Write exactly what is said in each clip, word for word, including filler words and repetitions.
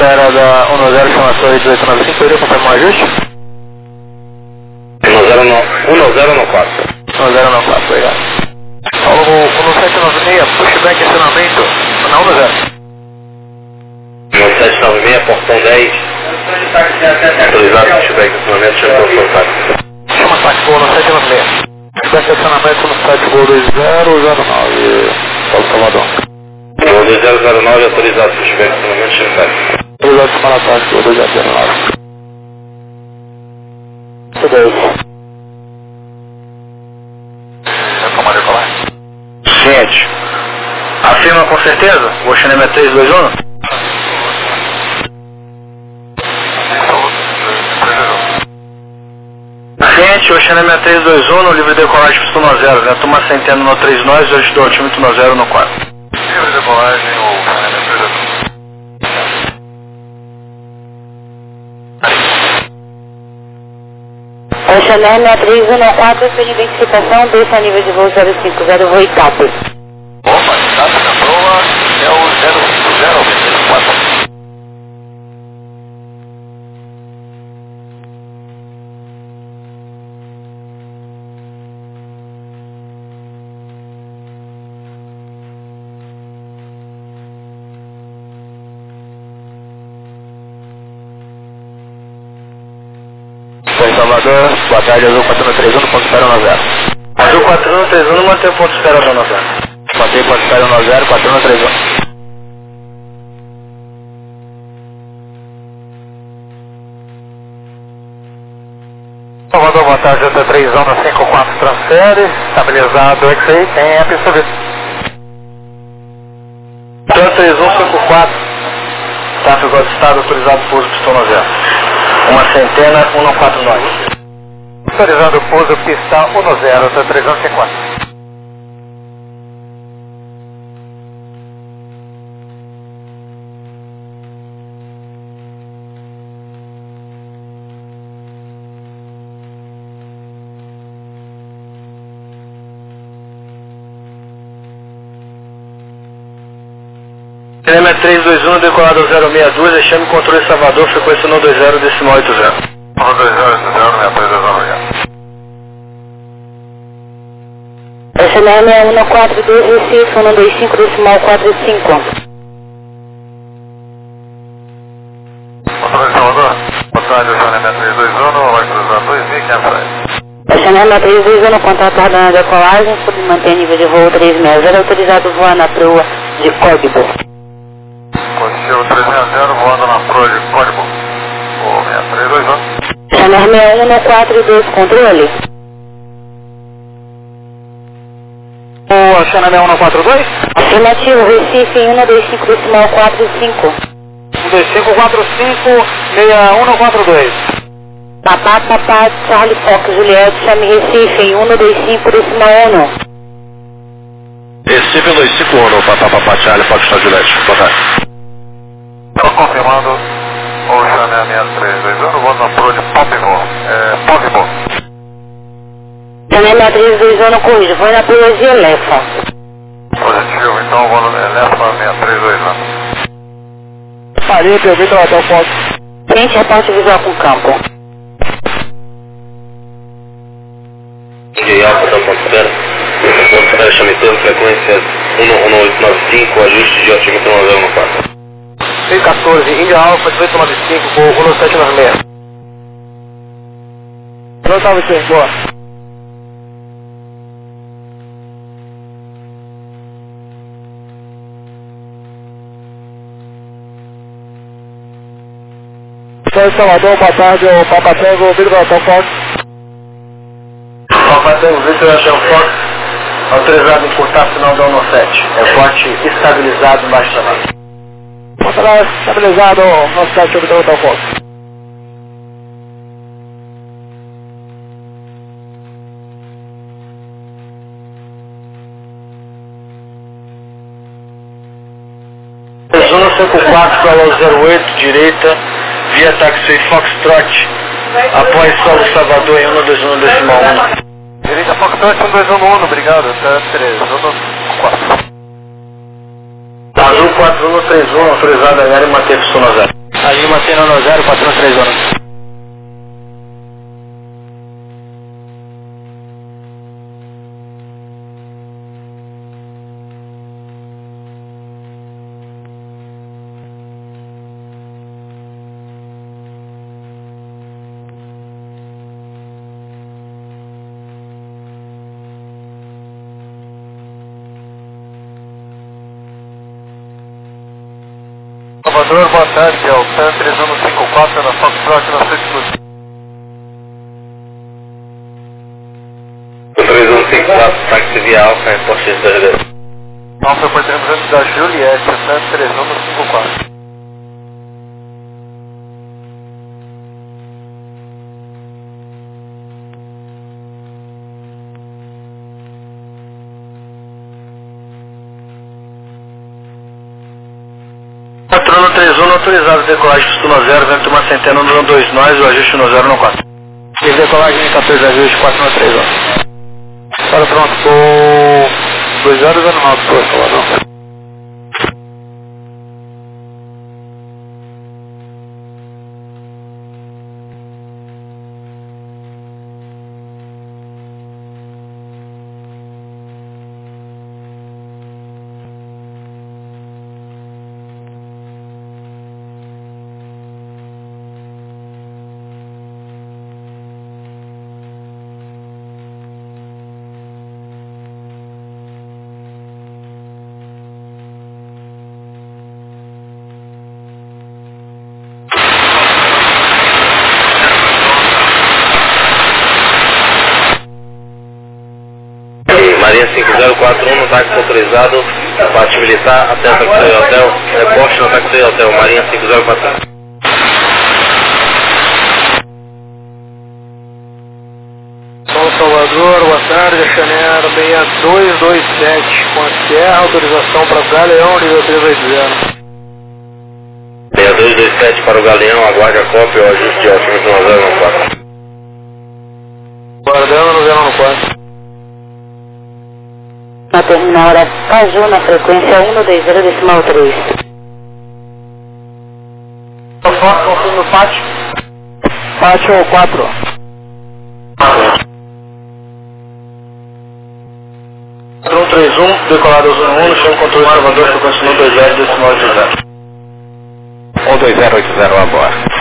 espera da um zero, chama torre dezoito nove cinco, poderia confirmar o ajuste? um zero no quatro. um zero no quatro, obrigado. O um sete nove seis, pushback acionamento na um zero. um sete nove seis, portão dez. Autorizado pushback acionamento, chama contato. Chama táxi Gol no sete nove seis. Pushback acionamento no site Gol dois zero zero nove, Paulo Salvador. Gol dois zero zero nove, autorizado pushback acionamento, chama táxi. Autorizado para táxi Gol dois zero zero nove. dois. Gente, afirma com certeza? O Oxanema é três dois um? Gente, o Oxanema é três dois um no livre decolagem Pistona zero, né? Toma centeno no três nós e hoje do altímetro zero no quatro. Livre decolagem, o Oxanema é três dois um. Oxanema três um quatro, sua identificação, deixa a nível de voo zero cinco zero, voo Itape. Opa, Itape na proa, é o zero cinco zero, zero quatro. Salvador, boa tarde, Azul quatro um três um, ponto espera um zero. Azul quatro um três um, mantém o ponto espera um zero. Mantém ponto espera um zero, quatro um três um. Salvador, boa tarde, J três um no cinco quatro, transfere, estabilizado, X aí, tem a pista V. J três um cinco quatro, tráfego de estado autorizado, pouso Pistona zero. Uma centena, um não quatro nove. Autorizado pouso pista um zero, J três um cinco quatro. Cinema três dois um, decolado zero seis dois, deixando controle Salvador, frequência um dois zero, decimal oito zero. um dois zero, oito zero, seis três dois um, obrigado. Oxanema um quatro dois, Recife, um dois cinco, decimal quatro cinco. Controle de Salvador, boa tarde, Oxanema três dois um, vai cruzar dois mil e quinhentos. Oxanema três dois um, contratado na decolagem, sob mantém nível de voo três seis zero, autorizado voar na proa de Código. Positivo três seis zero, voando na proa de Código. O seis três dois um. Oxanema um quatro dois, controle. O Oxanema um quatro dois? Afirmativo, Recife, um dois cinco, decimal quatro cinco. um dois cinco quatro cinco, seis um quatro dois. Papá, papá, Charlie Fox, Juliette, chame Recife, um dois cinco, decimal um. Recife um dois cinco um, papá, papá, Charlie, Fox, Juliette. Boa tarde. Estou confirmando o Oxanema seis três dois um, voando na proa de Pópimo. É, Pópimo. Oxanema três dois um, corrija, foi na proa de Elefa. Positivo, então voando Elefa seis três dois um. Faria, permita para até o ponto. Frente, reporte visual com campo. Índia Alfa, ponto espera. Ponto espera, chame todo, frequência um oito nove cinco, ajuste de altímetro um zero no quatro. seis quatorze, Índia Alfa, dezoito nove cinco, com o Golo sete nove seis. Não estava aqui, boa. São Salvador, boa tarde, o Papa Tango, Victor Hotel Fox. Papa Tango, Victor Hotel Fox, autorizado em encurtar final da um sete. Reporte estabilizado embaixo da nave. Contra estabilizado, nosso site Victor Hotel Fox. um cinco quatro para zero oito, direita, via táxi Foxtrot, após Solo Salvador em um dois um decimal um. Direita Foxtrot um dois um no um, obrigado, até três, um quatro. Azul quatro um três um, autorizado a área e manter Pistona zero. A Lima mantém no zero quatro um três zona. Salvador, boa tarde, é o P três um cinco quatro na Foxtrot na Sextus. três um cinco quatro, táxi via Alfa, em Porsche da Ribeira. Alfa por trezentos da Juliette, P três um cinco quatro. Patrono três um, autorizado decolagem Tuna zero, vento uma centena no dois nós, o ajuste no zero no quatro. E decolagem quatorze, ajuste quatro no três um. Para pronto, com dois zero zero nove, por favor. Marinha cinco zero quatro um no táxi autorizado, parte militar até a Taxi Hotel, reporte no Taxi Hotel, Marinha cinco zero quatro um. São Salvador, boa tarde, Chanel seis dois dois sete, com a Sierra, autorização para o Galeão, nível três oito zero. seis dois dois sete para o Galeão, aguarde a cópia, o ajuste de altímetro no zero no quatro. Guardando no zero no quatro. Na terminal F Caju, na frequência um dois zero decimal três. Fox, confirma no pátio. Pátio quatro. um três um, decolado zona um, no chão controle Salvador, frequência um dois zero decimal oito zero. um dois zero oito zero a bordo.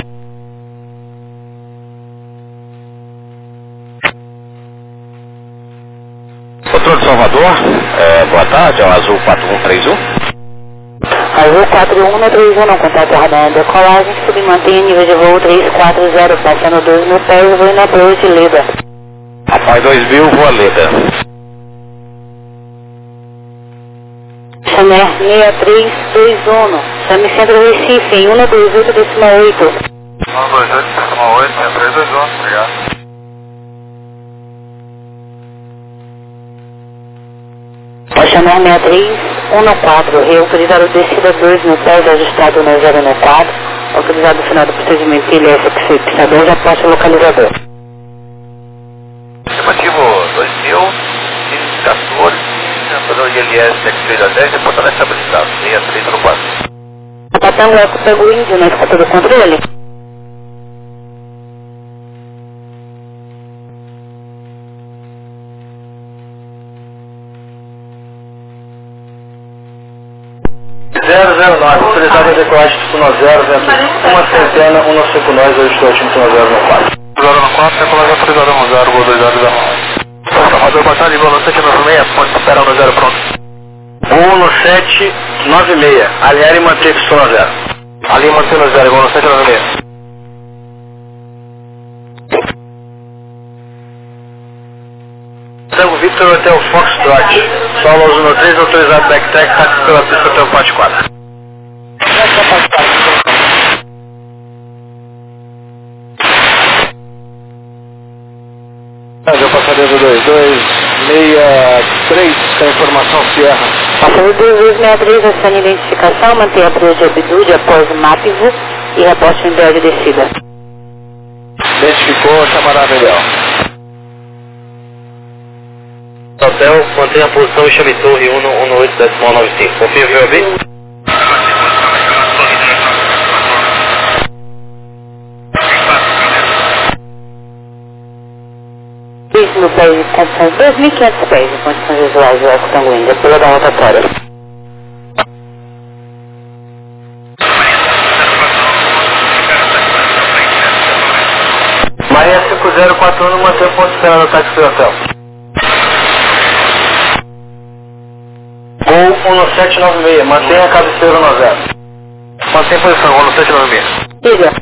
Controle de Salvador, é, boa tarde, é o Azul quatro um três um. Azul quatro um no três um, não contato radar decolagem, submantém nível de voo três quatro zero, passando dois mil pés, voo na Proa de Leda. Após dois mil, voa Leda. Chamer seis três dois um, chame Centro Recife, em um dois oito decimal oito. um dois oito decimal oito, seis três dois um, obrigado. Chamer seis três um quatro, reautorizado descida dois mil pés, ajustado no zero no quatro, autorizado o final do procedimento I L S X fixador, já posta localizador. Estimativo dois mil e quatorze, fazer o I L S X três a dez, depois está estabilizado, seis três no quatro. Patando Eco pega o índio, né? Fica todo o controle. zero zero nove, autorizado a decolagem Tuna zero, vento uma centena, um no cinco nós, ajuste o altímetro no zero no quatro. zero no quatro, decolagem autorizada no zero, gol dois zero zero. Salvador, boa tarde, gol no sete nove seis, ponte espera no zero pronto. um no sete nove seis, alinhar e manter Tuna zero. Ali mantém no zero, gol no sete nove seis. Tango Victor Hotel Foxtrot, solo Zona três, autorizado backtrack, táxi pela pista Hotel Pátio quatro. Eu passaria do dois dois seis três, com informação Sierra. Passando dois dois seis três, acende identificação, mantém a trilha de Abdude após o MAPV e reposte em breve descida. Identificou, chamará melhor. Hotel, mantenha a posição e chame torre um um oito decimal nove cinco. Confirme, meu amigo? mil pés de condições, dois mil e quinhentos pés de condições visuais do arco Tanguinha, pela da rotatória. Marinha cinco zero quatro um, mantém o ponto de espera do táxi do hotel. Gol um sete nove seis, mantenha a cabeceira no zero. Mantém posição, um sete nove seis. Siga.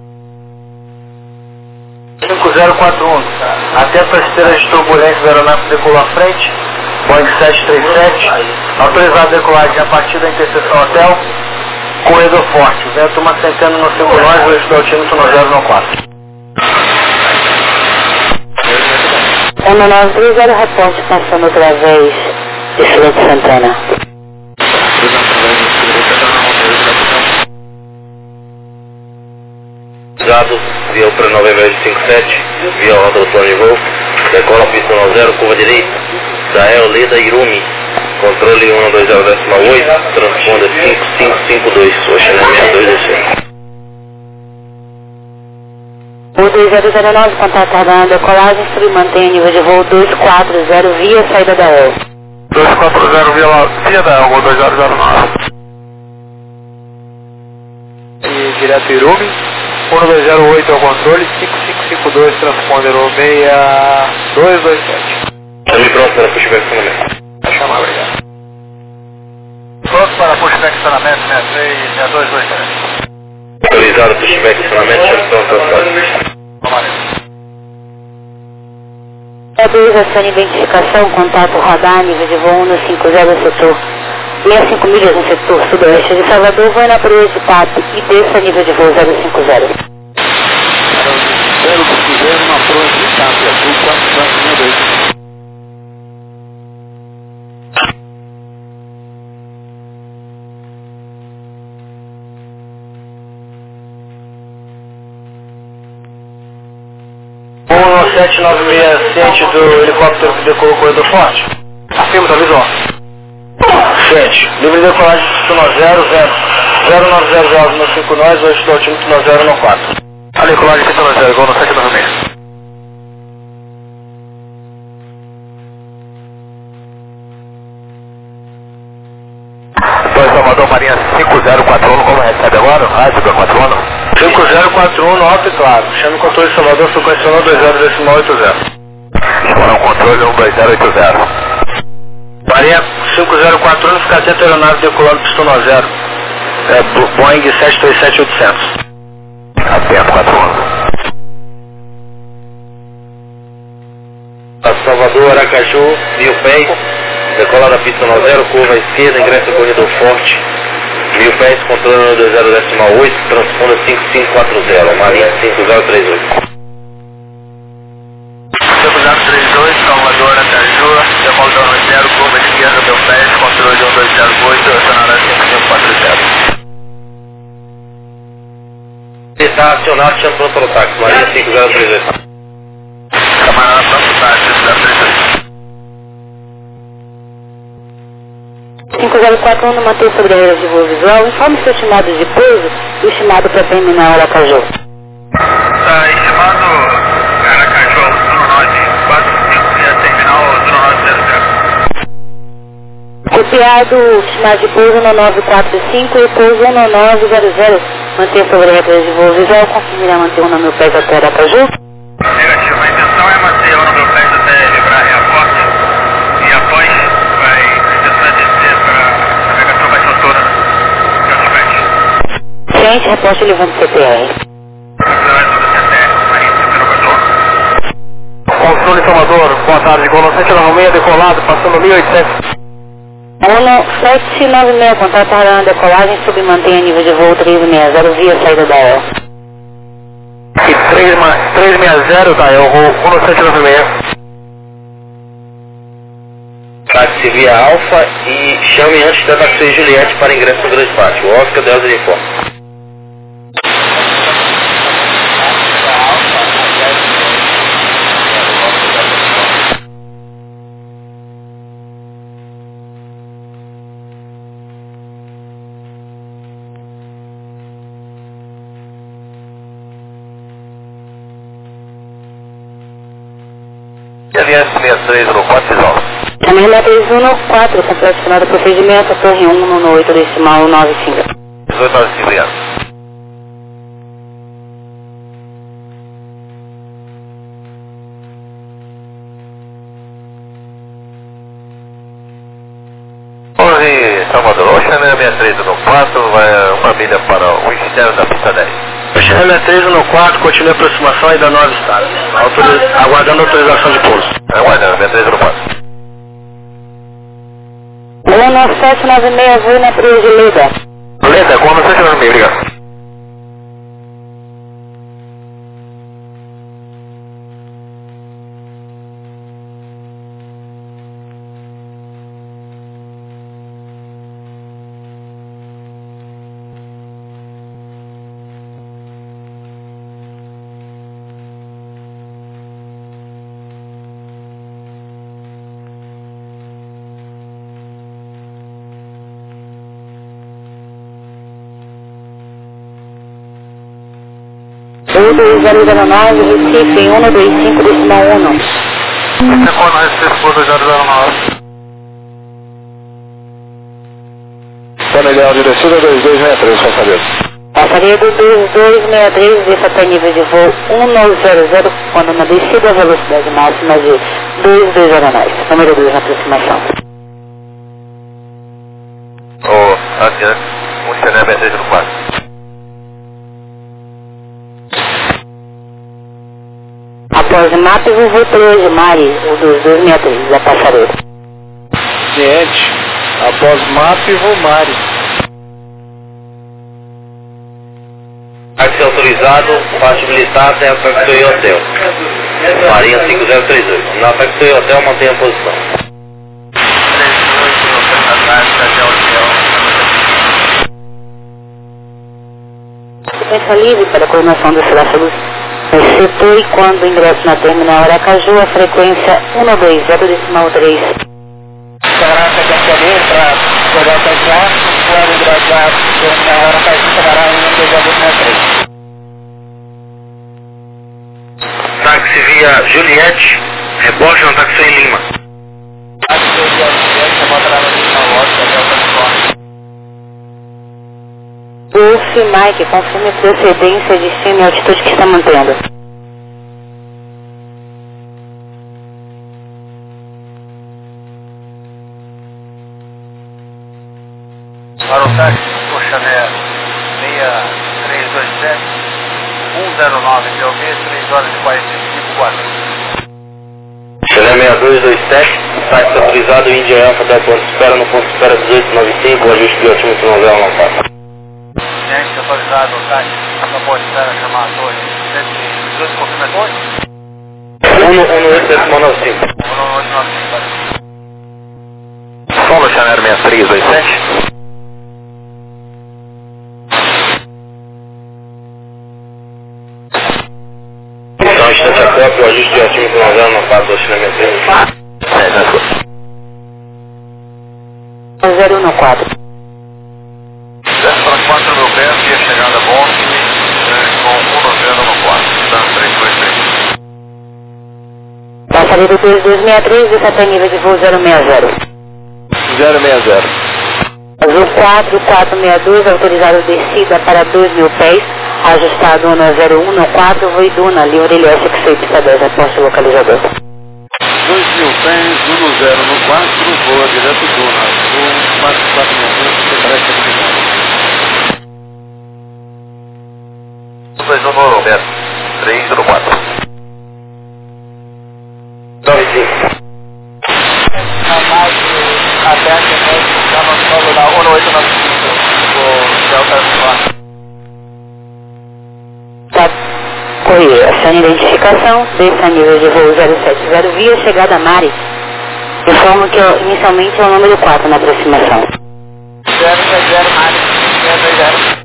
cinco zero quatro um, atento às esteiras de turbulência da aeronave decolou à frente, Boeing sete três sete, autorizado a decolagem a partir da interseção hotel, corredor forte, vento uma centena no cinco nós, hoje do altímetro no zero no quatro. um nove três zero, reporte passando através de Fila de Santana. Usado, via para nove meia cinco sete, via roda do plano de voo, decola pista nove zero, curva direita, da Eolida Irumi, controle um dois zero oito, transponda cinco cinco cinco dois, Oceania sessenta e dois descendo. O dois zero zero nove, contato aguardando decolagem, submantém o nível de voo dois quatro zero via saída da E L. dois quatro zero via, via da Elgo dois zero zero nove. E direto Irumi, um dois zero oito é o controle, cinco cinco cinco dois, transponder seis dois dois sete. Chame pronto para pushback estacionamento. Vai chamar, obrigado. Pronto para pushback estacionamento, sessenta e três, sessenta e dois, dois sete. Autorizado pushback estacionamento, chame pronto para pushback. É dois, acione identificação, contato radar, nível de voo um cinco zero setor. sessenta e cinco milhas no setor sudoeste de Salvador, vai na proa de P A P e desça nível de voo zero cinco zero. zero cinco zero na proa de P A P, azul quatro quatro dois. um sete nove seis, ciente do helicóptero que decolou o corredor forte. Acima da visual. Ciente. Livre de decolagem no zero zero. zero nove zero zero no cinco nós, hoje do altímetro no zero no quatro. A decolagem pista no zero, igual no sete nove seis. dois Salvador, Marinha cinco zero quatro um, como recebe agora? Rádio da quatro um. cinco zero quatro um no alto e claro. Chame o controle de Salvador, frequência um dois zero decimal oito zero. Espora um controle um dois zero oito zero. Marinha cinco zero quatro um, fica atento à aeronave decolando pistão no zero. É Boeing sete três sete oitocentos. Atento quatro um. Salvador, Aracaju, mil pés, decola da pista nove zero, curva à esquerda, ingressa no corredor forte, mil pés, controle dois zero decimal oito, transponda cinco cinco quatro zero, Marinha cinco zero três oito. cinco zero três dois, Salvador, Aracaju, decola da nove zero, curva à esquerda, mil pés, controle um dois zero oito, acionará cinco cinco quatro zero. Está acionado, chama pronto para o táxi, Marinha cinco zero três oito. Camarada pronto, tá, cinco zero três oito. cinco zero quatro um, mantém sobre a área de voo visual, informe seu estimado de pouso e o estimado para terminar Aracaju. Tá, estimado Aracaju, zero nove quatro cinco, e a terminal zero nove zero zero. Copiado o estimado de pouso no nove quatro cinco e pouso no nove zero zero. Mantém sobre a área de voo visual, conseguirá manter o nome mil pés até Aracaju? Negativo, a intenção é manter o número pés até livrar reaporte e após vai, a intenção é descer para a navegação vai ser toda de Alfabete. Ciente, reporte levando C P R. Controle Salvador, boa tarde, Golo sete nove seis, decolado, passando mil e oitocentos. um sete nove seis, contato a decolagem, submantém nível de voo três seis zero via saída da E L. E três seis zero, tá, eu vou um sete nove seis. Táxi via Alfa e chame antes da taxi Juliette para ingresso no grande pátio. O Oscar Delta informa. L S seis três um quatro, visual. Também seis três um quatro, completo final do procedimento, torre um no oito decimal nove cinco. dezoito nove cinco, obrigado. Torre Salvador, Ocean seis três um quatro, vai uma milha para o externo da pista dez. Ocean seis três um quatro, continua a aproximação ainda nove estados. Autoriz... Aguardando autorização de pouso. Aguardando, seis três um quatro. Luna sete nove seis, voo na trilha de Leda. Leda, com a sete nove seis, obrigado. dois zero zero nove, Recife, um dois cinco decimal um. Retorno Recife, dois zero zero nove. Panegal de descida dois dois seis três, passageiro. Passageiro dois dois seis três, desça até nível de voo um nove zero zero, quando na descida a velocidade máxima de dois dois zero nove, número dois na aproximação. O adiante, um Chanel seis três um quatro. Após mapa, eu vou para o Mari, o dos dois seis três, da passareira. Ciente. Após mapa, vou Mari. Táxi autorizado, parte militar até a Factory Hotel. Marinha cinco zero três oito. Na Factory Hotel, mantenha a posição. Sequência livre para a coordenação dos tráfegos no setor e quando ingresso na terminal Aracaju, a frequência um dois zero decimal três. Será que tem que ali para jogar o teclado, quando ingressar na Aracaju, chegará em um dois zero decimal três. Táxi via Juliette, rebote no táxi em Lima. Táxi via Juliette, rebote na decimal oito, até o transporte. Wolf Mike, confirme procedência, destino e altitude que está mantendo. Para o táxi, o Chanel seis três dois sete, um zero nove, P O V, três horas e quarenta e cinco, quatro. Chanel seis dois dois sete, táxi autorizado, Índia Alfa até o ponto de espera, no ponto de espera dezoito noventa e cinco, o ajuste de altímetro não zero não passa. Gente, autorizado o táxi, acabou de espera chamar a torre, cento e dezoito, confirma a torre? um oito decimal nove cinco. um oito nove cinco, Solo Chanel seis três dois sete. Então, instante a cópia, o ajuste de altímetro não zero não passa, o Chanel seis três. zero um quatro. Desce para quatro mil pés e a chegada a Boston com um zero um quatro, Sam três dois três. Passageiro dois dois seis três, desça até nível de voo zero seis zero. zero seis zero. Azul quatro quatro seis dois, autorizado descida para dois mil pés, ajustado no zero um quatro, voo Duna, livre L S que foi pista dez, aposto localizador. dois mil pés, um zero um quatro, voa direto Duna. Um quatro quatro seis dois, secreta de Duna. dois um Roberto, três zero quatro. nove cinco. A mais aberta, nós estamos solo da um oito nove cinco, o Delta quatro. Tá, correia, sem identificação, desça nível de voo zero sete zero, via chegada a Mari. Informo que eu, inicialmente é o número quatro na aproximação. zero sete zero, Mari, zero dois zero.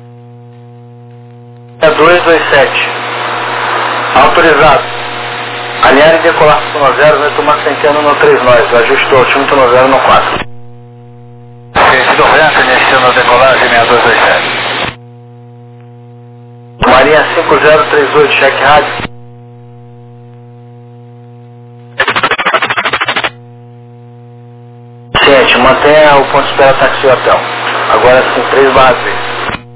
dois dois sete. Autorizado. Alinhar e decolar cinco nove zero, vento uma centena no três nós, ajuste o altímetro nove zero no quatro. Sentido vento, iniciando decolagem seis dois dois sete. Marinha cinco zero três oito, cheque rádio. Ciente, mantenha o ponto de espera táxi hotel. Agora sim, três barra três.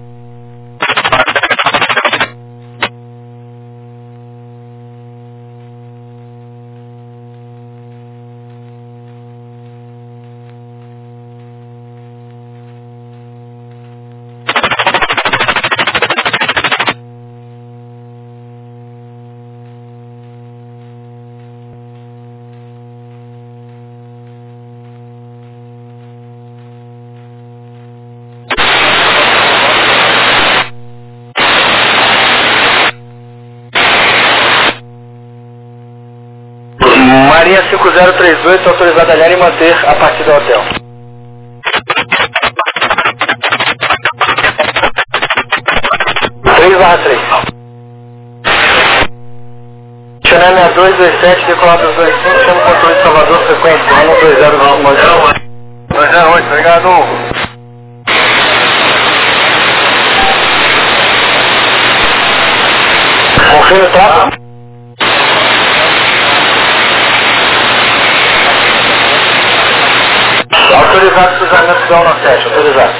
Marinha cinco zero três oito, autorizada a alinhar e manter a partir do hotel. três barra três. Chanel seis dois dois sete, decolado dos dois cinco, chama o controle de Salvador, frequência um dois zero nove. dois zero oito, obrigado. Confirme o tráfego. Autorizado o cruzamento da um sete, autorizado.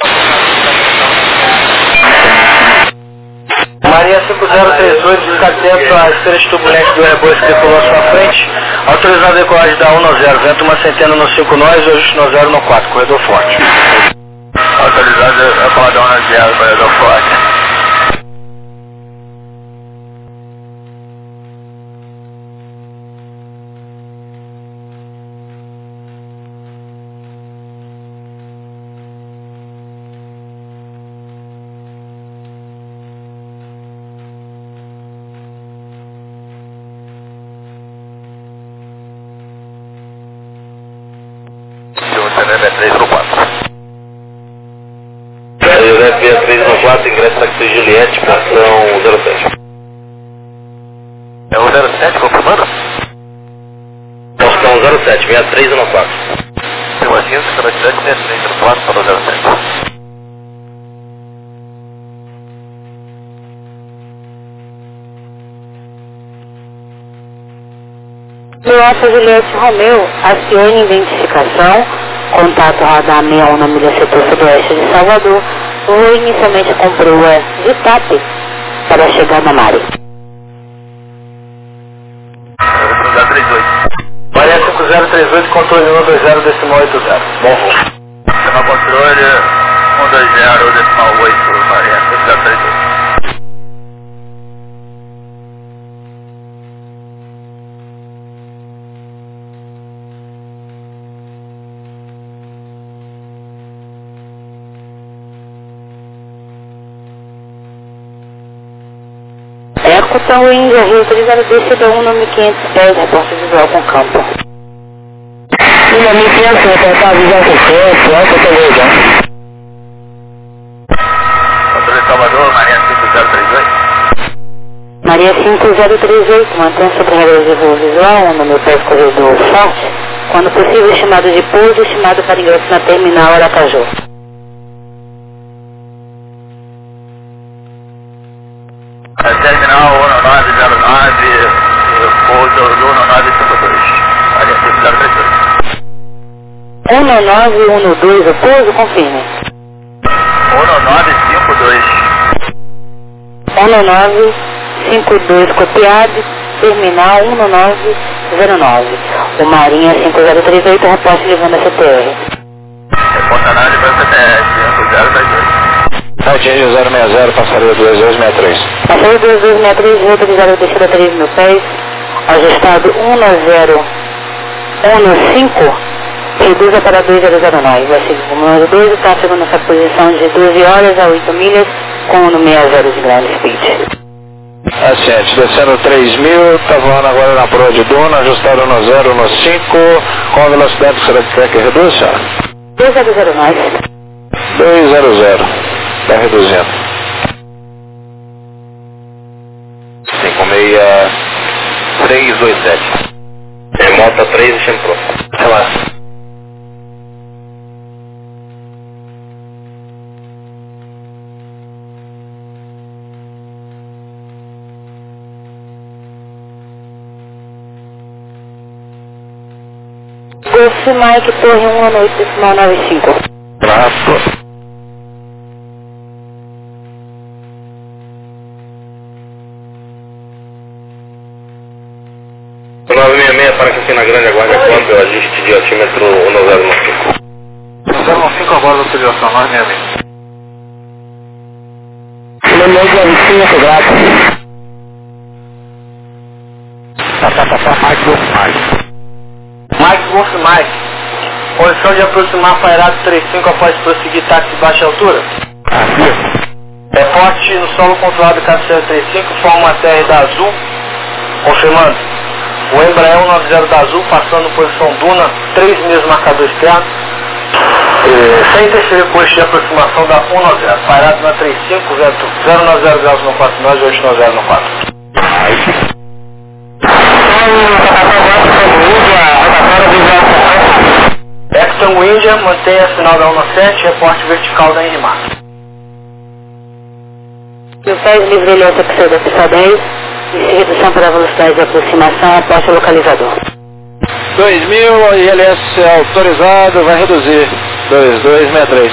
Marinha cinco zero três oito, fica atento à esteira de turbulência do Airbus que decolou à sua frente. Autorizado a decolagem da um zero, vento uma centena no cinco nós, ajuste no zero no quatro, corredor forte. Autorizado a decolagem da um zero, corredor forte. três no quatro. José P três no quatro, ingresso táxi Juliette, fração zero sete. É o zero sete confirmando? Fração zero sete, sessenta e três no quatro. Tem uma cinza, velocidade sessenta e três no quatro, para o zero sete. Nossa Juliette Romeu, acione identificação, contato radar sessenta e um na milha setor sudoeste de Salvador, voo inicialmente com proa de T A P para a chegada na área. Marinha cinco zero três oito, controle um dois zero, decimal oito zero. Bom voo. Sistema controle um dois zero, decimal oito, Marinha cinco zero três oito. Ecotal Índia, Rio três zero dois, C B um, número quinhentos e dez, reporte visual com campo. Número mil e quinhentos, reportar visão com campo, alta televisão. Controle Salvador, Marinha cinco zero três oito. Maria cinco zero três oito, mantém sobre a regra de voo visual, número para corredor forte, quando possível estimado de pouso, estimado para ingresso na terminal Aracaju. Terminal um nove zero nove, pouso um nove cinco dois, Marinha cinco zero três oito. um nove um dois, o pouso, confirme. um nove cinco dois. um nove cinco dois copiado, terminal um nove zero nove. O Marinha cinco zero três oito, reporte levando a C T R. Reporta análise para C T R, cinco zero três oito. Altinho zero seis zero, passaria dois dois seis três. Passaria dois dois seis três, autorizado descida três mil pés, ajustado um zero um cinco, reduza para dois zero zero nove. Vai seguir o número dois, o tráfego nessa posição de doze horas a oito milhas, com no sessenta de ground speed. Ascente, descendo três mil, está voando agora na proa de Duna, ajustado no zero no cinco, qual a velocidade que será que quer que reduza? dois zero zero nove. dois zero zero, está reduzindo. cinco seis três dois sete. É Mota três e chama pronto. Relaxa. Golf Mike Torre um à noite, decimal nove cinco. Traço. nove seis seis para Campina Grande, aguarde quanto eu ajuste de altímetro um zero nove cinco. um zero nove cinco agora da utilização, nove seis seis. Lembrei de cinco, graças. Tá, tá, tá, tá, Mike Golf Mike. Mike Wolf Mike. Posição de aproximar Pairado trinta e cinco após prosseguir táxi de baixa altura. Aqui. Reporte no solo controlado cabeceira trinta e cinco, forma uma T R da Azul. Confirmando. O Embraer cento e noventa da Azul passando posição Duna, três milhas marcador externo. E, sem interferir com o eixo de aproximação da cento e noventa. Pairado na trinta e cinco, zero nove zero graus no quatro nove, oito nove zero no quatro. Exxon India, mantenha sinal da cento e noventa e sete, reporte vertical da Enrimar. No faz livre ilhota pseudo pista dez, e redução para a velocidade de aproximação, aposta localizador. dois mil, I L S autorizado, vai reduzir. dois dois seis três.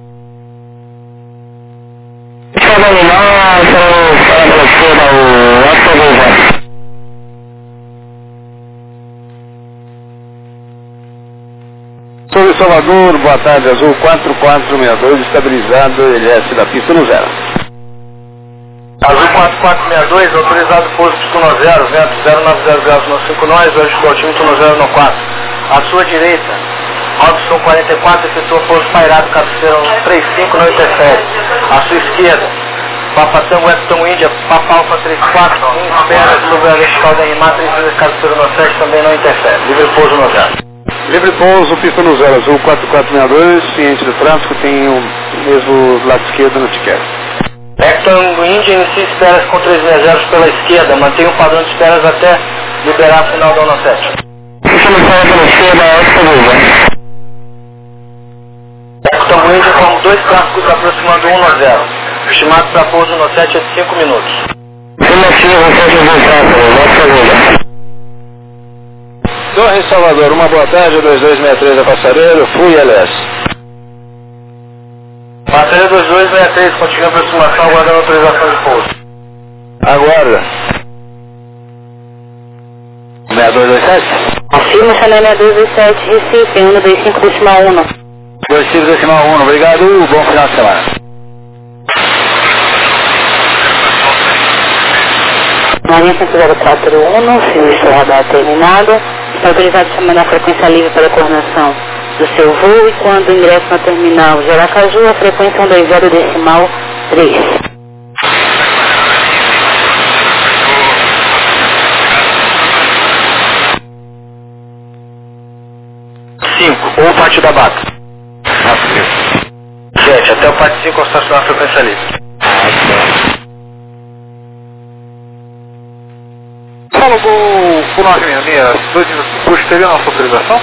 Sobre Salvador, boa tarde, Azul quatro quatro seis dois, estabilizado, L S da pista no zero. Azul quatro quatro seis dois, autorizado pouso pista no zero, vento zero nove zero graus no cinco nós, hoje o altímetro no zero no quatro. À sua direita, Robson quarenta e quatro, efetua pouso pairado, cabeceira trinta e cinco, não interfere. À sua esquerda, Papa Tango Exxon India, Papa Alfa trinta e quatro, espera sobre a vertical da Enrimar, trinta e cinco, cabeceira no sete, também não interfere. Livre pouso no zero. Livre pouso, pista no zero, Azul quatro quatro seis dois, ciente do tráfego, tem o mesmo lado esquerdo no ticket. Exxon India inicia esperas com três seis zero pela esquerda, mantém o padrão de esperas até liberar a final da cento e noventa e sete. Exxon India com dois tráfegos aproximando um no zero. O estimado para pouso no sete é de cinco minutos. Torre Salvador, uma boa tarde, dois dois seis três a passareiro, fui L S. Passareiro dois dois seis três, continua a aproximação, aguardando autorização de pouso. Aguarda. seis dois dois sete? Afirma Chanel seis dois dois sete, Recife, um dois cinco decimal um. dois cinco decimal um, obrigado, bom final de semana. Marinha cento quatro um, serviço radar terminado. Está autorizado a chamar a frequência livre para a coordenação do seu voo e quando ingressa na terminal de Aracaju, a frequência cento e vinte decimal três. cinco, ou parte da bata. sete, até o parte cinco, estacionar a frequência livre. Fala com o nove seis seis, dois minutos de curso, teria nossa autorização?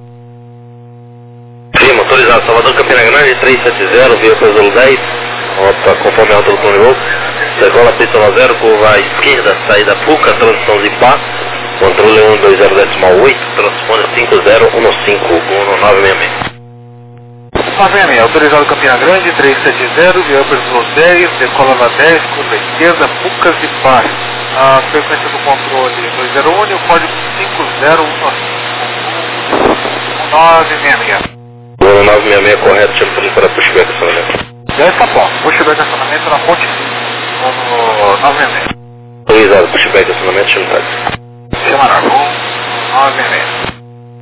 Sim, motorizado, Salvador Campina Grande, três sete zero, via Cruzeiro dez, rota conforme a alta do plano de voo, decola pista no zero, curva à esquerda, saída Puca, transição de Pá, controle um dois zero decimal oito, transpone cinco zero um cinco um nove seis seis. nove seis seis, autorizado Campina Grande, três sete zero, via Cruzeiro dez, decola na dez, curva à esquerda, Pucas de Pá. A frequência do controle dois zero um e o código cinco zero um nove seis seis. O nove seis seis correto, chama por para pushback acionamento. Já está bom, pushback acionamento na ponte no nove seis seis. Autorizado, pushback acionamento, chama táxi. Chama na rua, nove seis seis.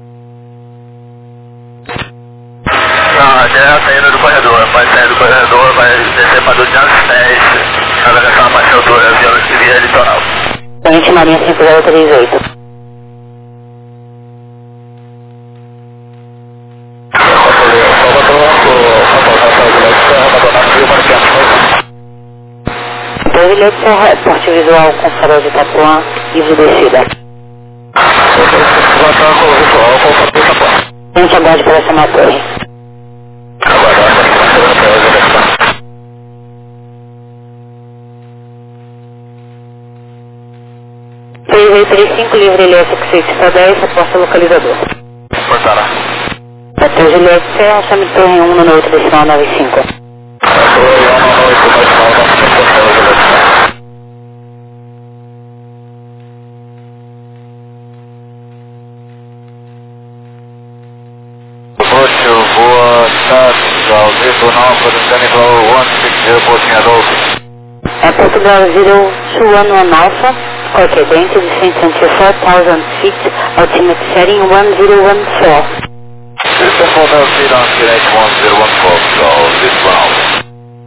Não, já é a saída do corredor, vai sair do corredor, vai descer para duzentos e dez, navegação a baixa altura, via, via litoral. Corrente Marinha cinco zero três oito. Torre de Serra, porte visual com farol de Itapuã, livre descida. Gente, aguarde para chamar a torre. três oito três cinco, livre L S X seis dez, aposta localizador. Portará. Hotel Juliette, Serra, chame torre um no oito decimal nove cinco. Boa tarde, Alves, Bonaldo, Daniel, one six zero, Portinho Adolfo. É Portugal zero two one one Alpha, qualquer dente, descent twenty-four thousand feet, ultimate setting one zero one four. System for no speed on Direct one zero one four, so this Bonaldo.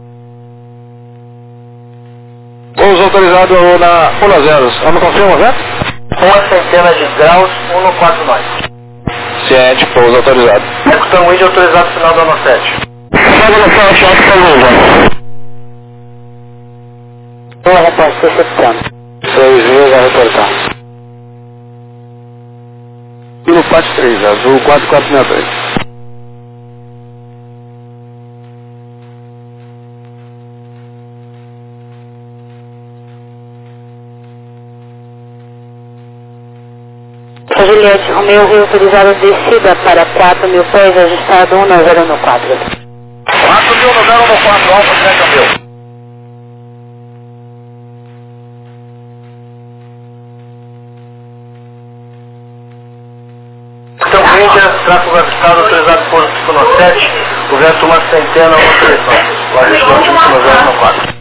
Pouso autorizado na um a zero, vamos confirmar, né? Uma centena de graus, um no quatro nove. Ciente, pouso autorizado. Execução Wind autorizado final do ano sete. Boa resposta, recepção. seis mil a reportar. Kilo Pat três, azul quatro quatro seis dois. Juliette, Romeu, Rio autorizado descida para quatro mil pés, ajustado um no zero no quatro. quatro mil no zero no quatro, alfa trinta mil. Então, Índia, tráfego avistado, autorizado pouso no sete, o vento uma centena, uma direção. O ajustamento no zero no quatro.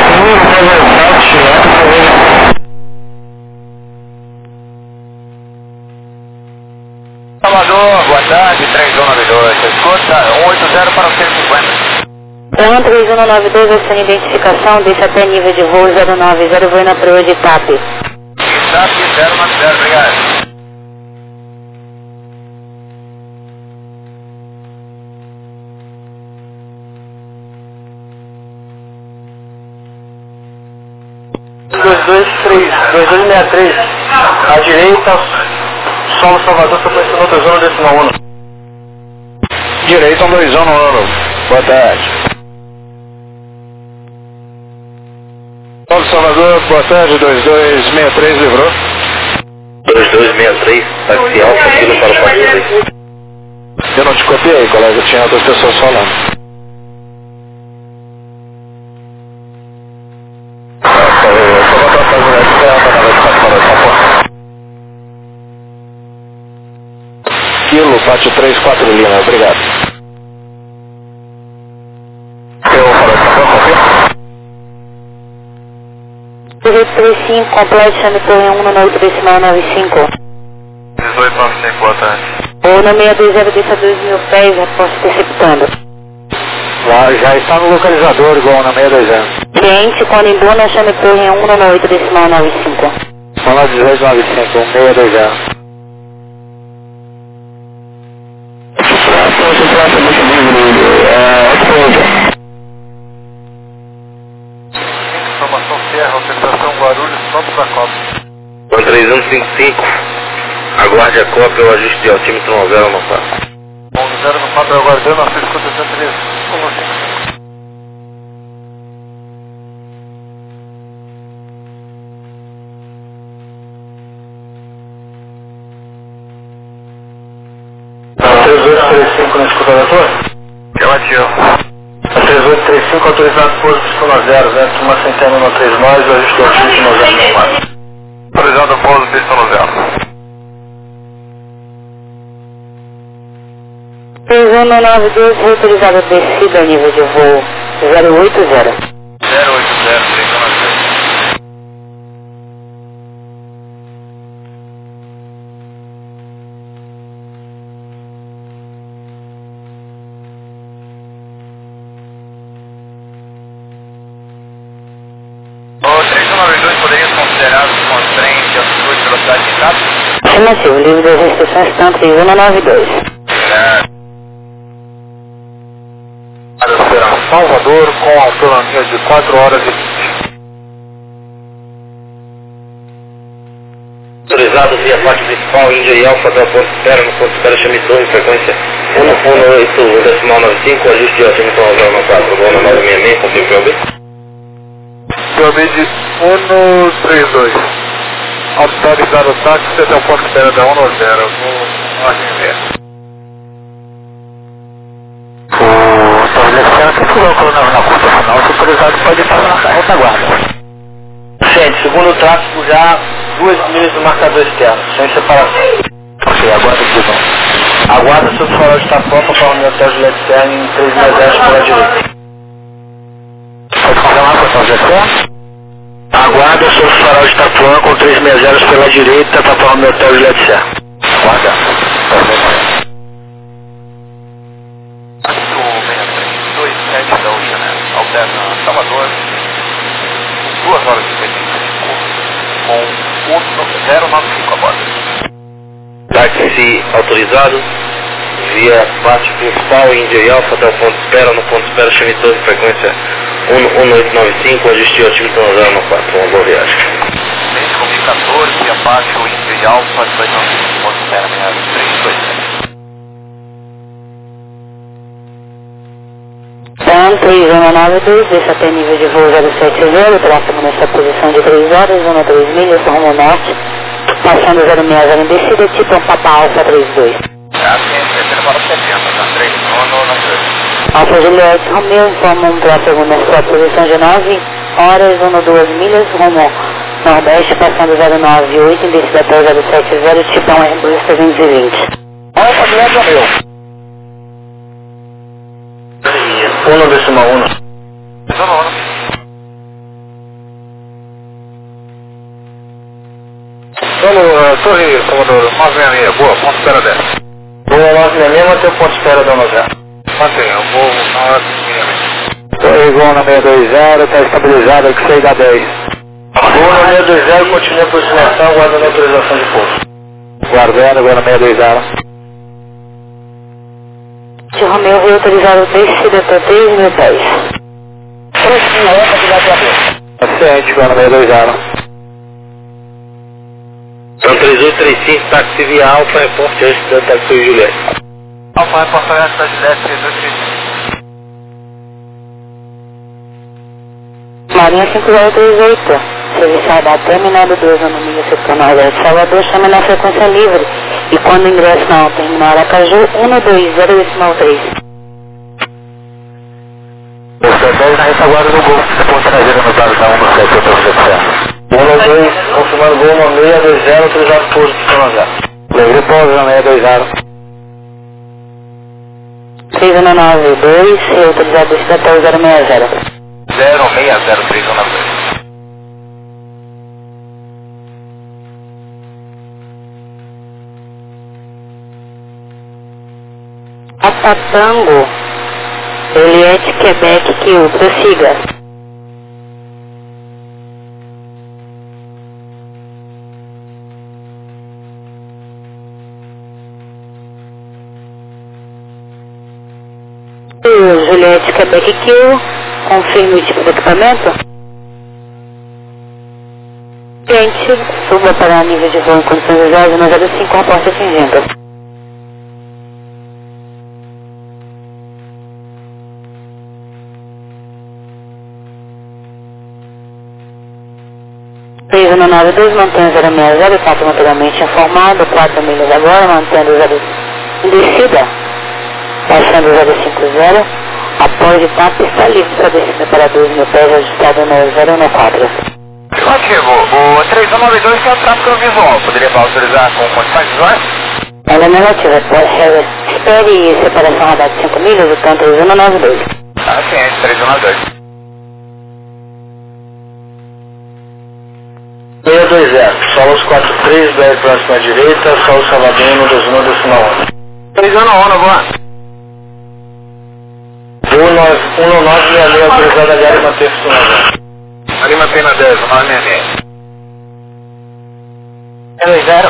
Salvador, boa tarde, três um nove dois, escuta, um oito zero para o cento e cinquenta. um três um nove dois, essa identificação, deixa até nível de voo zero nove zero, voo na proa de TAP. TAP zero nove zero, obrigado. dois dois três, dois dois seis três, à direita, solo Salvador, sequenciando outra zona decimal um. Direita, um dois um no ano. Boa tarde. Solo Salvador, boa tarde, dois dois seis três, livrou. dois dois seis três, táxi alfa, kilo para o partido. Eu não te copiei, colega, tinha outras pessoas falando. Kilo, bate três quatro Lima, obrigado. Eu vou falar essa coisa, três três cinco, completo, chame torre um no oito decimal nove cinco. dezoito nove cinco, boa tarde. Ou no seis dois zero, deixa dois mil pés, aposto interceptando. Lá, já está no localizador, igual na seis dois zero. Cliente, quando em Buna, chame torre um no oito decimal nove cinco. Fala dezoito nove cinco, um seis dois zero. Informação Serra, autorização Guarulhos, Santos da Copa. um três um cinco cinco, aguarde a cópia ou ajuste de altímetro no zero no quatro. um zero no quatro, aguardando, a escuta cento e três, um cinco cinco. três oito três cinco na escuta da torre? Eu ativo. três oito três cinco, autorizado pouso pistão zero, vento uma centena no três nove, ajuste altímetro no zero no quatro. Autorizado pouso pistão zero. três um nove dois, autorizado descida, nível de voo zero oito zero. zero oito zero, três um nove dois. O três um nove dois poderia ser considerado como um trem de altitude e velocidade de escape? Afirmativo, livre das restrições estão três um nove dois. É. Será Salvador com autonomia de quatro horas e vinte. autorizado via parte principal, Índia e Alfa, até o ponto de espera, no ponto de espera Chamitou, em frequência um um oito decimal nove cinco, ajuste de altimetro zero nove quatro, boa nove seis seis, confirme P O B. P O B de um um três dois. Autorizado o táxi até o ponto de espera da um um zero, no ordem inversa. O estabelecimento que colocou na, na conta final, o autorizado pode passar na retaguarda. Gente, segundo o tráfego já duas milhas do marcador externo, sem separação. Ok, aguarda aqui, então. Aguarda sobre o farol de Itapuã para o meu hotel Juliette Stern em três mil dez pela direita. Pode confirmar com o hotel Juliette Stern? Aguarda sobre o farol de Itapuã com três mil dez pela direita para o meu hotel Juliette Stern. Aguarda. dois sete da Ocean alterna Salvador, duas horas e cinquenta e cinco com zero nove cinco a bordo. Táxi autorizado via parte principal, Índia e Alfa, até o ponto de espera, no ponto de espera Chamitou, em frequência um um oito nove cinco, ajuste de altimetro zero nove quatro, uma boa viagem. Mente comunicador via baixo, Índia e Alfa, dois nove cinco, ponto de espera três dois sete. Então, três um nove dois, deixa até nível de voo zero sete zero, tráfego nessa posição de três horas, zona três milhas, rumo norte, passando zero seis zero em descida, tipo Papa Alfa trinta e dois. É a ciência para setenta, tá? três nono na frente. Alfa Juliette Romeo informa um tráfego nessa posição de nove horas, zona duas milhas, rumo nordeste, passando zero nove oito em descida até zero sete zero, tipo um Airbus trezentos e vinte. Alfa Juliette Romeo. um decimal um. Solo, uh, Torre, Salvador, nove seis seis, boa, ponto de espera dez. Boa, nove seis seis, mantém o ponto de espera da um zero. Mantenha, eu vou nove seis seis. Torre Iguana seis dois zero, está estabilizado aqui seis a dez. Boa, seis dois zero, continua a aproximação, aguardando a autorização de pouso. Guardando, agora seis dois zero. De Romeo foi autorizado descida até três mil pés. Paciente, agora seis dois zero. São três oito três cinco, táxi via Alfa, reporte antes da táxi Juliette. Alfa, reporte antes da Juliette, três oito três cinco. Marinha cinco zero três oito, serviço da terminado dois no milho setor nordeste de Salvador, chama na frequência livre. E quando ingressa na terminal Aracaju, um dois zero decimal três. Você dez na retaguarda do Golfo, você pode trazer no dado da um sete oito sete. um dois, confirmando gol, uma seis dois zero, autorizado pouso de um zero. Levei pouso, seis dois zero. três um nove dois, autorizado descida até o zero seis zero. zero seis zero três um nove dois. Atatango, Juliette Quebec, Q, prossiga. Juliette Quebec, Q, confirme o tipo de equipamento. Gente, suba para nível de voo em condições usuais, no zero cinco, a porta atingindo. três um nove dois, mantendo zero seis zero, está automaticamente informado, quatro milhas agora, mantendo zero em descida, passando zero cinco zero, apoio de T A P está livre para descida para dois mil pés, ajustado no zero um quatro. Ativo, o três um nove dois tem o tráfego visual, poderia autorizar com condições visuais? Ela é negativa, pode, espere separação radar de cinco milhas, o tanto três um nove dois. Ah, sim, é três um nove dois. seis dois zero, solos quatro três, dez próxima à direita, solo Salvador, um dois um decimal um. três um nove, boa. um nove seis seis, autorizado a Gary manter funcionando. Ali mantém na dez, nove seis seis. dois zero.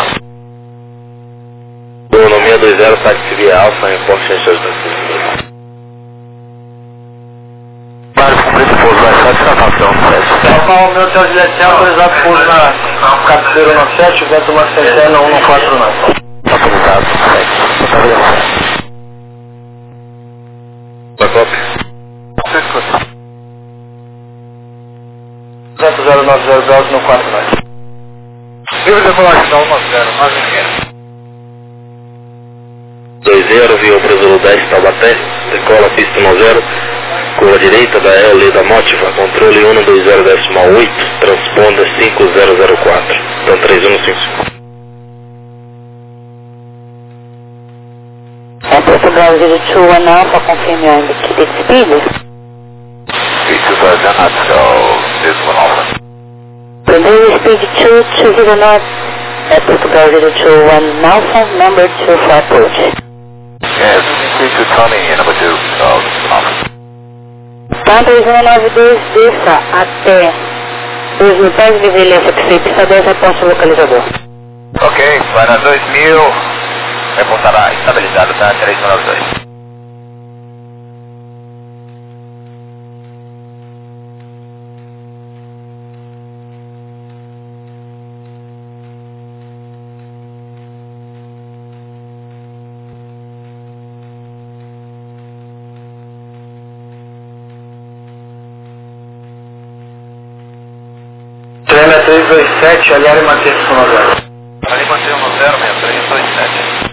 Boa, seis dois zero, táxi via Alfa, reporte antes da táxi. Vários cumpridos, pouso, vai, sete, Alfa Romeo Hotel Juliette cem, autorizado pouso na Capiteiro nove sete, vento uma centena um um quatro nove. Autorizado, da cópia. vento zero nove zero zero um quatro nove. Livre de colação, um zero nove dois zero, via o Brasil dez Taubaté, decola pista um zero, curva direita da E L da Motiva, controle um dois zero decimal oito, transponda cinco zero zero quatro, então três um cinco cinco. É Portugal zero dois one Alpha, confirme your indicated speed. Speed two thousand knots, so this one Alpha. Brazil speed two two zero knots, é Portugal zero dois one Alpha, number two for approach. Yes, speed two twenty, number two, so this one Alpha. Tá, dois um nove dois, desça até dois mil pés de liderança que você precisa dez, reposta o localizador. Ok, vai na dois mil, reportará estabilizado, tá? três um nove dois. Trema três dois sete, aliário manter um zero. Ali manter um zero, meia três dois sete.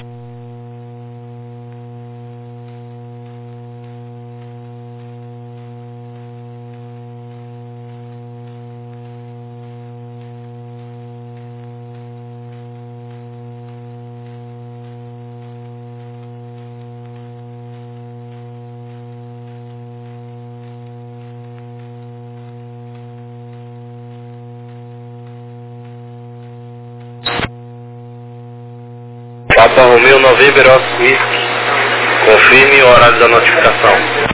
Papa Romeo November Oscar Whisky, confirme o horário da notificação.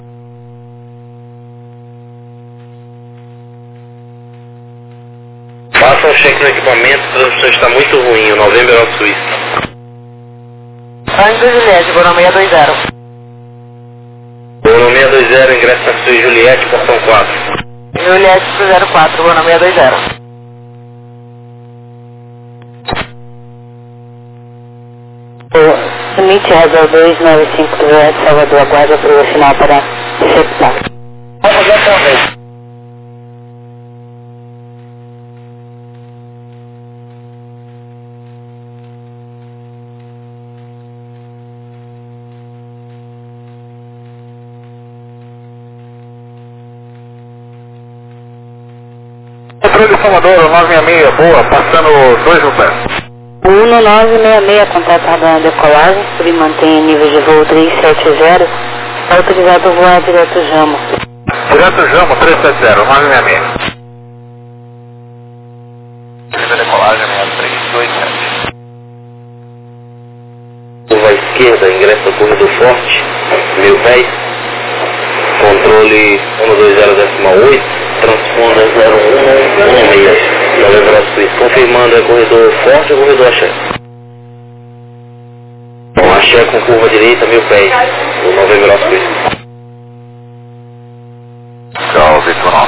Faça um cheque no equipamento, a transmissão está muito ruim, o November Oscar Whisky. Franco Juliette, Bono seis dois zero. Bono seis dois zero, ingresso na sua Juliette, portão quatro. Juliette zero quatro, Bono seis dois zero. Limite Razor dois nove cinco zero, Salvador, aguarda para o final para receptar. Vamos fazer outra vez. Controle Salvador, nove seis seis, boa, passando dois mil pés. um nove seis seis, contratado na decolagem, por mantenha nível de voo três sete zero, é autorizado a voar direto Jamo. Direto Jamo, três sete zero, nove seis seis. Nível de decolagem, seis três dois sete. Curva à esquerda, ingresso ao corredor forte, mil pés, controle um dois zero decimal oito, transponda zero um um seis. Novembro Suíça, confirmando é corredor forte ou corredor axé? Bom, axé com curva direita, mil pés, o Novembro Suíça. Tchau, Vitor.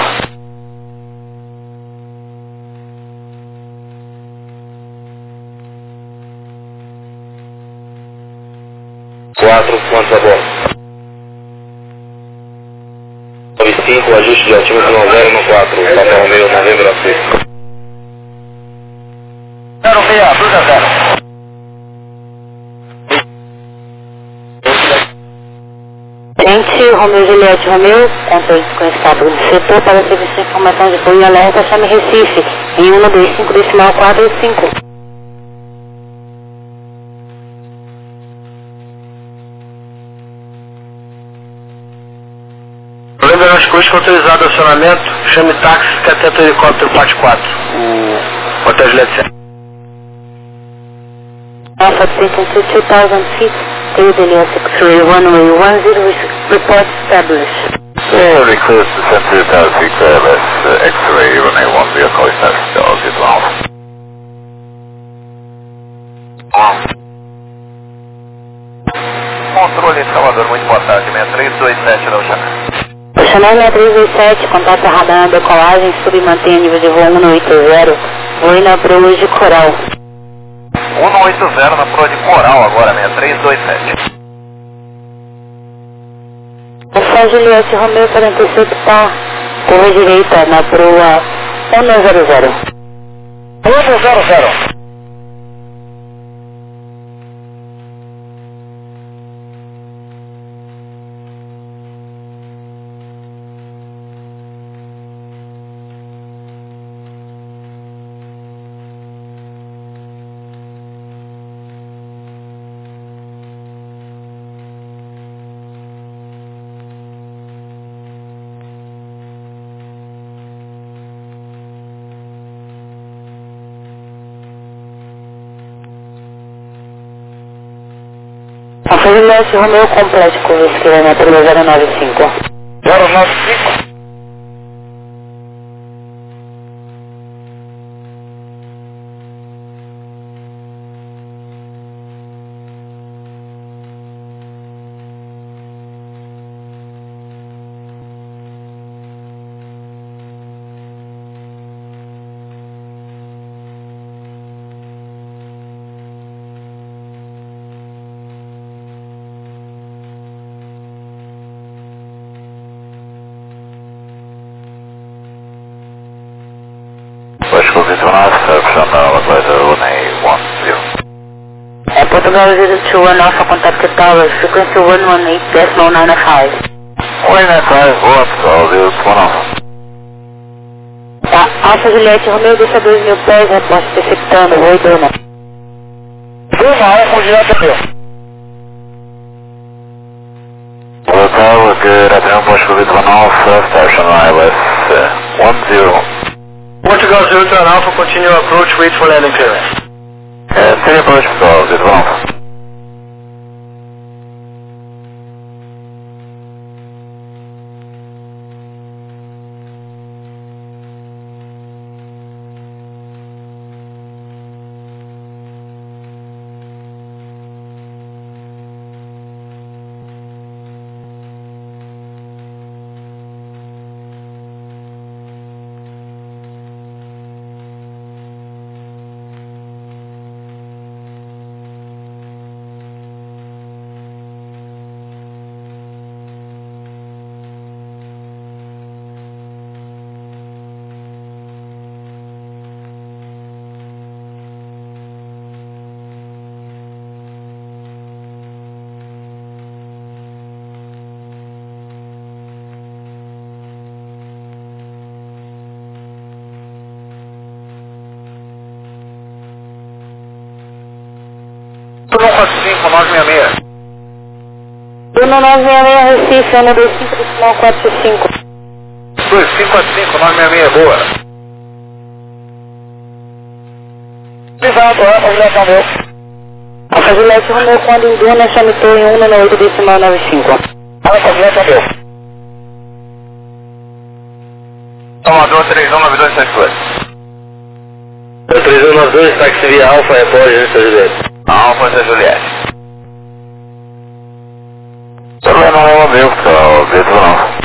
quatro, quantos a bordo? nove cinco, ajuste de altímetro nove zero no quatro, Papa Romeo, Novembro Suíça. zero seis, dois zero. Gente, Romeu Juliette Romeu, controle desconectado do setor para serviço de informação de apoio e alerta, chame Recife, em um dois cinco decimal quatro cinco. Lembra nas coisas que autorizado o acionamento, chame táxi, cateta helicóptero parte quatro, o Hotel Juliette cem. Alpha taken to two thousand feet, David Elias X-ray runway one zero, report established. Yeah, request to send to the Taufik L S uh, X-ray runway one vehicle established all this long. Controle Salvador, muito boa tarde, seis três dois sete da Oceana. Chanel seis três dois sete, contato radar na decolagem, sub e mantém nível de voo um um oito zero, voo na proa de Coral. um um oito zero na proa de Coral agora, seis três dois sete. Alfa Juliette Romeo quarenta e sete está, curva direita na proa um um zero zero. um um zero zero. Alfa Juliette Romeo complete curva esquerda na proa zero nove cinco. zero nove cinco. Portugal zero one reception, uh, advisor one A one zero. É Portugal zero two one Alpha, contact tower, frequency one one eight decimal nine five. one nine five, boa Portugal zero two one Alpha. Tá, Alfa Juliette Romeo, deixa dois mil pés, reposte interceptando, voo Duma. Duma, Alfa Juliette Romeo. Portugal, we're good, afternoon, Portugal zero one Alpha, station I L S uh, one zero. Portugal zero two one Alpha, continue approach, wait for landing clearance. And continue approach, Portugal zero one Alpha. um quatro cinco nove seis seis. Duma nove seis seis, Recife, ano dois cinco decimal quatro cinco. dois cinco quatro cinco nove seis seis, boa. Exato, Alfa Juliette Romeo. Alfa Juliette Romeo, quando em Duna, chame torre um um oito decimal nove cinco. Alfa Juliette Romeo. Tomador três um nove dois sete dois. três um nove dois, táxi via Alfa, repórter, Agência Juliette. Alpha Zé Juliette. Problema não é meu, pessoal, Zé não.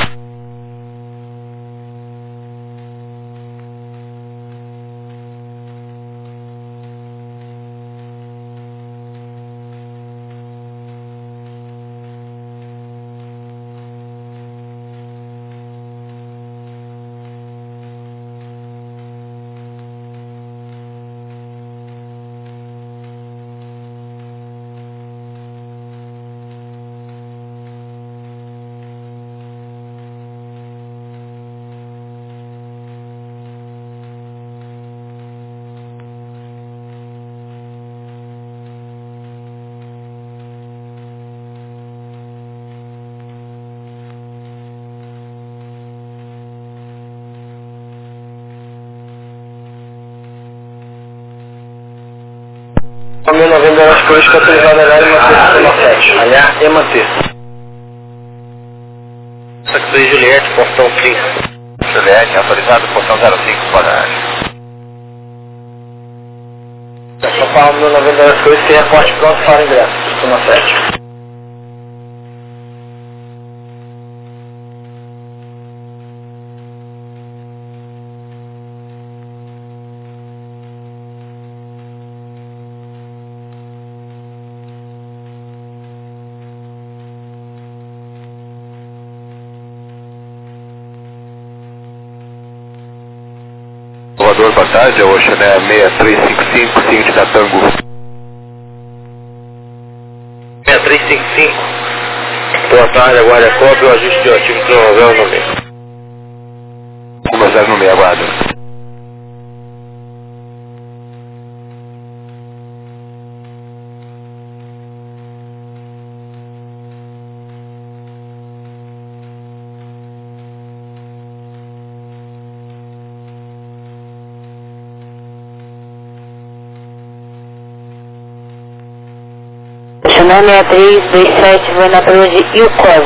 Romeo noventa das cores que autorizada a e manter sete. Aliar e manter. Táxi Juliette, portão cinco. Juliette, autorizado, portão zero cinco, quadrante. São Paulo Romeo noventa das cores que reporte pronto para ingresso. Sistema sete. Salvador, boa tarde, é o Oceané seis três cinco cinco, seguinte da Tango. seis três cinco cinco, boa tarde, aguarde a cópia, o ajuste de ativo do novela no meio. um zero no meio, aguarda. Oceané seis três dois sete, vai na prova de Yukov.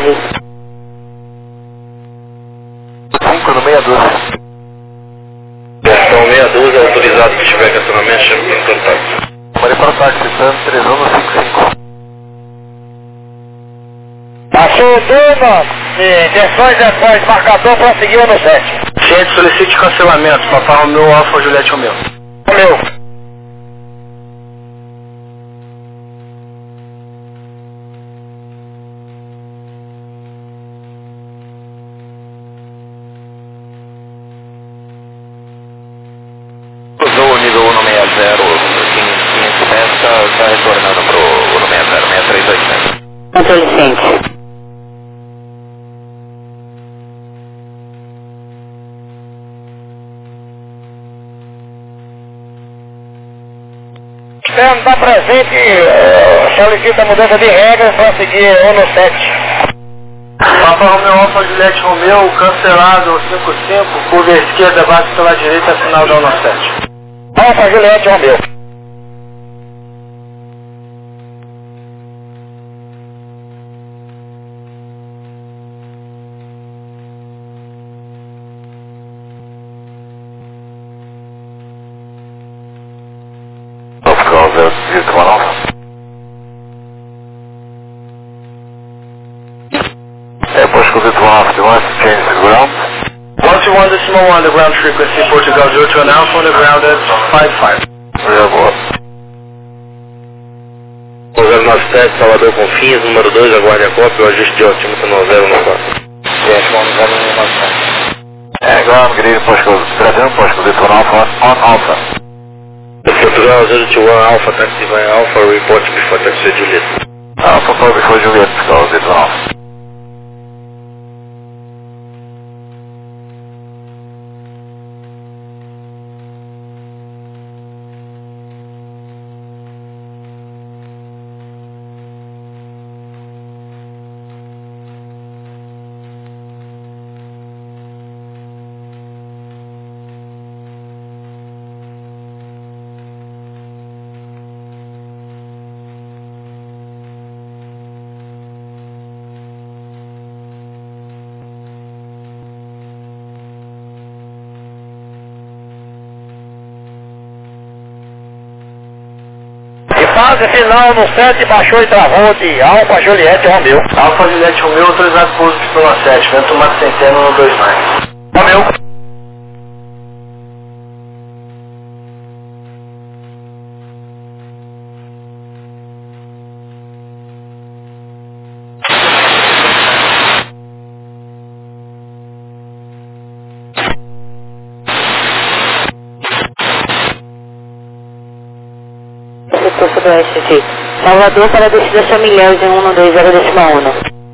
cinco no meia dúzia. Versão meia dúzia, autorizado que estiver em acionamento, chame para contato. Maré para o táxi, citando três um cinco cinco. Passou turma, intenções após marcador, prosseguiu no sete. Gente, solicite cancelamento, Papai Romeu, Alfa Juliette Romeu. Romeu. Usou o nível um seis zero, quinhentos e sessenta, está retornando para o um seis zero, seis três dois sete. Controle ciente. Externo está presente, uh, solicita a mudança de regras para seguir um no sete. Papa Romeu Alfa Juliette Romeu, cancelado cinco cinco, curva esquerda, base pela direita, final da um no sete. Alfa Juliette Romeu. Airport School zero one off, do you want us to change the ground? one two one decimal one, the ground frequency, Portugal zero two and Alpha, the ground at five five. Yeah, boa. zero nove sete, Salvador Confins, número dois, aguarde a cópia, o ajuste de otimista no zero nove quatro. Yes, one zero nove sete. É, ground, good evening, Airport School zero one, Airport School zero one Alpha, on Alpha. Portugal zero two one, Alpha, taxi vai Alpha, report before taxi Juliet. Alpha, four before Juliet, School zero one Alpha. Fase final no sete, baixou e travou de Alfa Juliette Romeu. Alfa Juliette Romeu, autorizado pouso pistola sete, vento Max Centeno no dois mais. Romeu. Setor sudoeste de Salvador para a descida Chamilhão de um dois zero decimal um.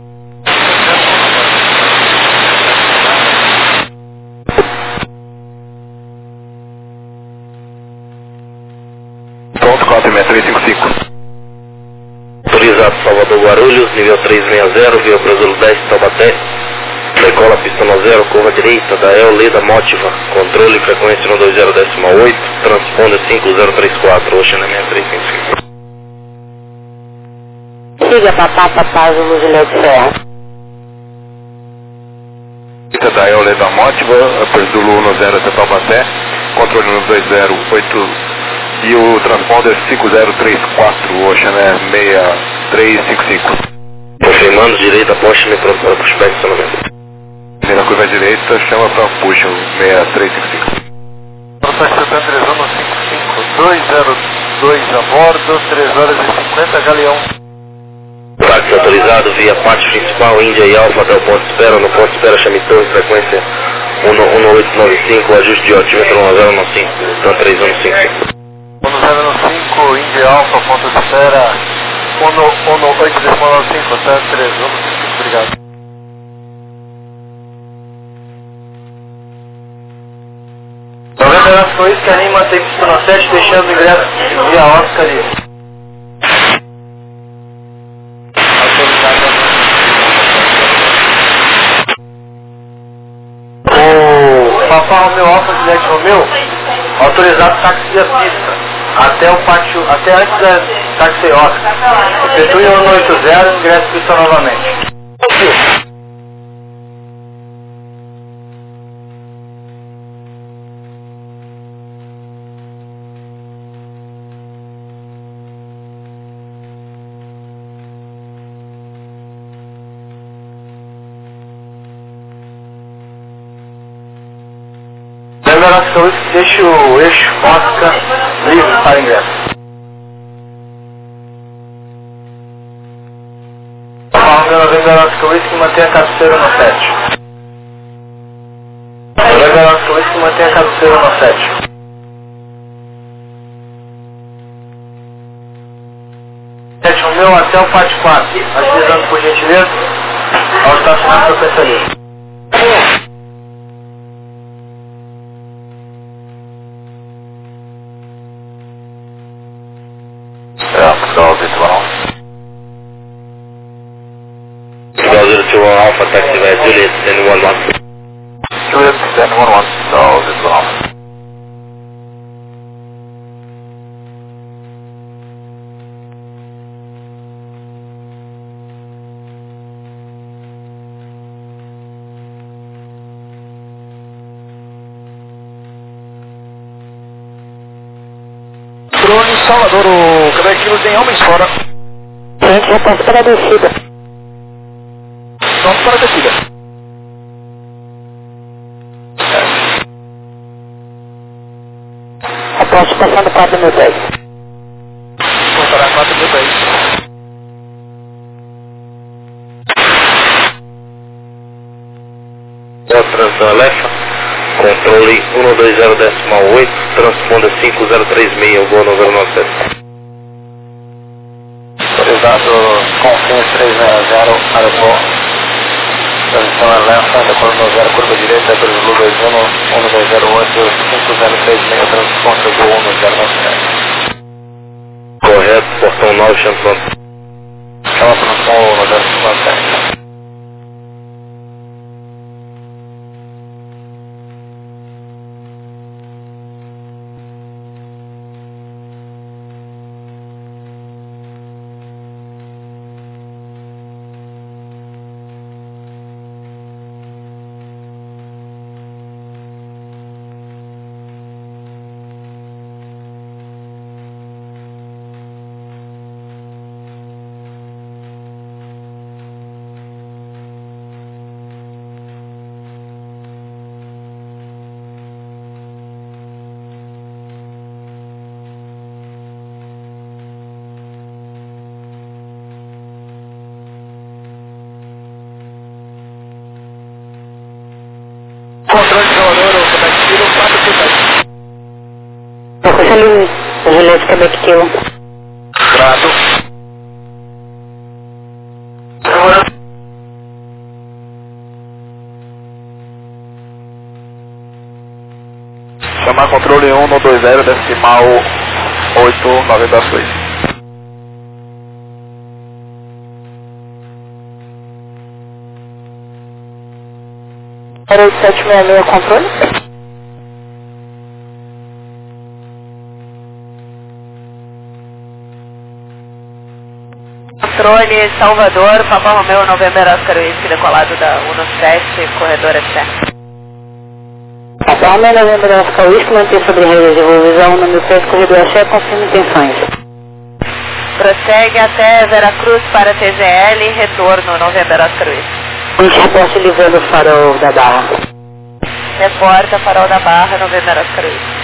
Ponto quatro seis três cinco cinco. Autorizado Salvador Guarulhos, nível três seis zero, via Brasil dez, Taubaté. Decola pista no zero, curva direita, da El Leda Motiva, controle frequência um dois zero decimal oito, transponder cinco zero três quatro, Oceané seis três cinco cinco. Siga papá, papá, Zulu Juliette Serra. Pista da El Leda Motiva, Zulu um zero até Taubaté, controle um dois zero oito e o transponder cinco zero três quatro, Oceané seis três cinco cinco. Confirmando direita, poste-me pronto para pushback de acionamento. Na curva direita, chama para push seis três cinco cinco. Protaxi três um cinco cinco, dois zero dois a bordo, três horas e cinquenta, Galeão. Táxi autorizado via parte principal, Índia e Alfa até o ponto de espera. No ponto de espera, chame torre, frequência um oito nove cinco, ajuste de altímetro um zero nove cinco, então três um cinco cinco. um zero nove cinco, Indy Alpha, ponto de espera, um oito nove cinco, tá? três um, obrigado. Novembro foi isso que anima mantém pistona sete, deixando o ingresso via Oscar ali. O Papa Romeu Alfa Juliette Romeu, autorizado táxi via pista, até o pátio, até antes da táxi Oscar. Efetue um oito zero, ingresso pista novamente. Revelação, deixa o eixo Oscar livre para ingresso. Revelação, que mantém a cabeceira no sete. Revelação, que mantém a cabeceira no sete. sete um meu até o pátio quatro, agilizando por gentileza ao estacionamento do pensamento. Alpha taxi by Juliet ten one one. Juliet ten one one, so this one off. Drone Salvador, o Quebec Kilo tem homens fora. Gente, já passa para a descida. Pronto para a descida. Aposto passando quatro mil dez. Voltará quatro mil dez. Transição Alefa, controle um dois zero decimal oito, transponda cinco zero três seis, voo nove zero nove sete. Autorizado Confins três zero zero, aeroporto. Transição Alefa, depois no zero, curva direita, Brasil dois um, um dois zero oito, cinco zero três seis, transponda voo um zero nove sete. Correto, portão nove, chama pronto. Chama pronto, um zero nove sete. Controle de Salvador, o Quebec Kilo, quatro mil dez. Focusa ali, o Juliette Quebec Kilo. Grato. Chamar controle um dois zero, decimal oito nove dois. Era oito sete seis seis, controle? Controle Salvador, Papa Romeu, November Oscar Whisky, decolado da um sete, corredor F C. Papa Romeu, November Oscar Whisky, manter sobre rede de voo visual, número três, corredor F C, confirma intenções. Prossegue até Veracruz para T G L, retorno, November Oscar Whisky. Gente, reporte livrando o farol da Barra. Reporta farol da Barra, November Oscar Whisky.